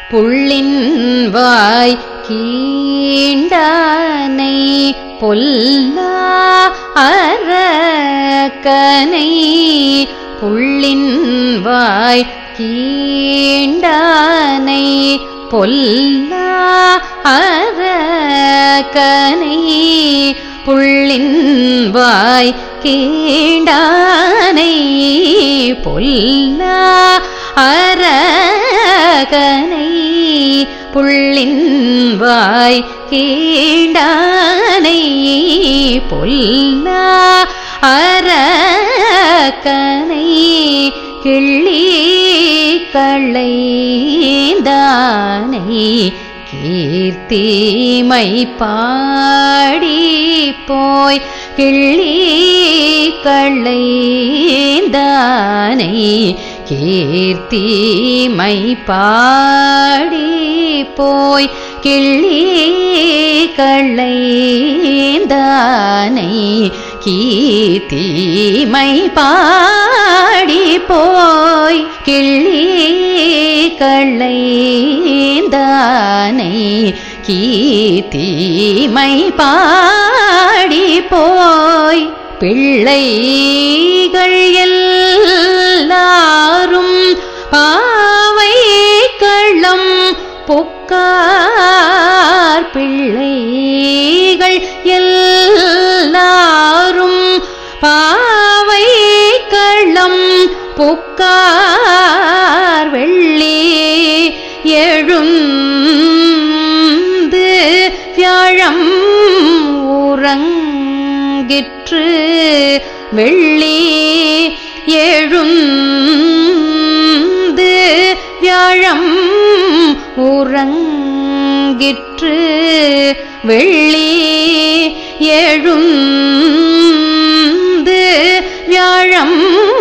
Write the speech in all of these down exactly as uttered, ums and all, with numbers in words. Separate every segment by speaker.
Speaker 1: புள்ளின் வாய் கீண்டானை பொல்லா அரக்கனை புள்ளின் வாய் கீண்டானை பொல்லா அரக்கனை புள்ளின் வாய் கீண்டானை பொல்லா அரக்கனை புள்ளின் வாய் கீண்டானை பொல்லா அரக்கனை கிள்ளி களைந்தானை கீர்த்திமை பாடி போய் கிள்ளி களைந்தானை கீர்த்திமை பாடி போய் கிள்ளி களைந்தானை கீர்த்திமை பாடி போய் கிள்ளி களைந்தானை கீர்த்திமை பாடி போய் பிள்ளைகள் எல்லாரும் பாவை களம் புக்கார் பிள்ளைகள் எல்லாரும் பாவை களம் புக்கார் வெள்ளி எழுந்து வியாழம் உறங்கிற்று வெள்ளி எழுந்து வியாழம் உறங்கிற்று வெள்ளி எழுந்து வியாழம்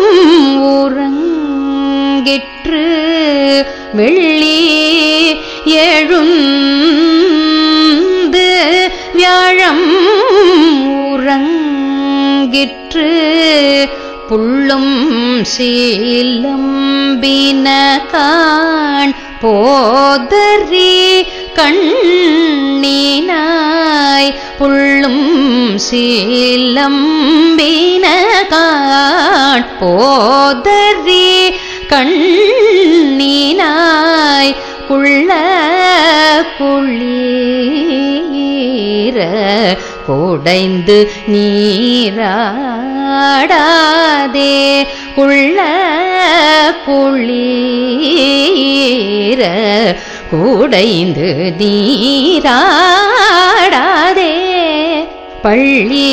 Speaker 1: உறங்கிற்று வெள்ளி எழுந்து வியாழம் உறங்கிற்று புள்ளும் சீலம்பின காண் போதரி கண்ணினாய் புள்ளும் சீலம்பின காண் போதரி கண்ணினாய் குள்ள குளீர குடைந்து நீராடாதே குள்ள குளீர குடைந்து நீராடாதே பள்ளி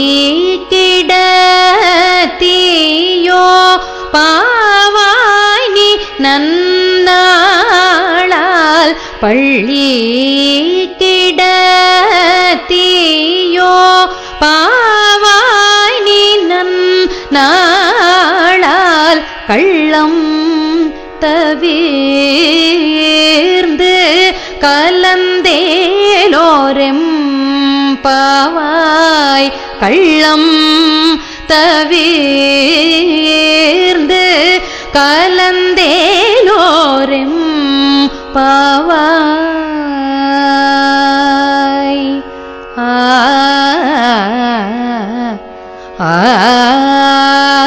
Speaker 1: கிடத்தியோ பாவாய் நீ நன்னாளால் பள்ளி கிடத்தியோ பாவாய் நீ நன்னாளால் கள்ளம் தவிர்ந்து கலந்தேலோரெம் பாவாய் கள்ளம் தவிர்ந்து கலந்தேலோரெம் பாவாய் ஆ ஆ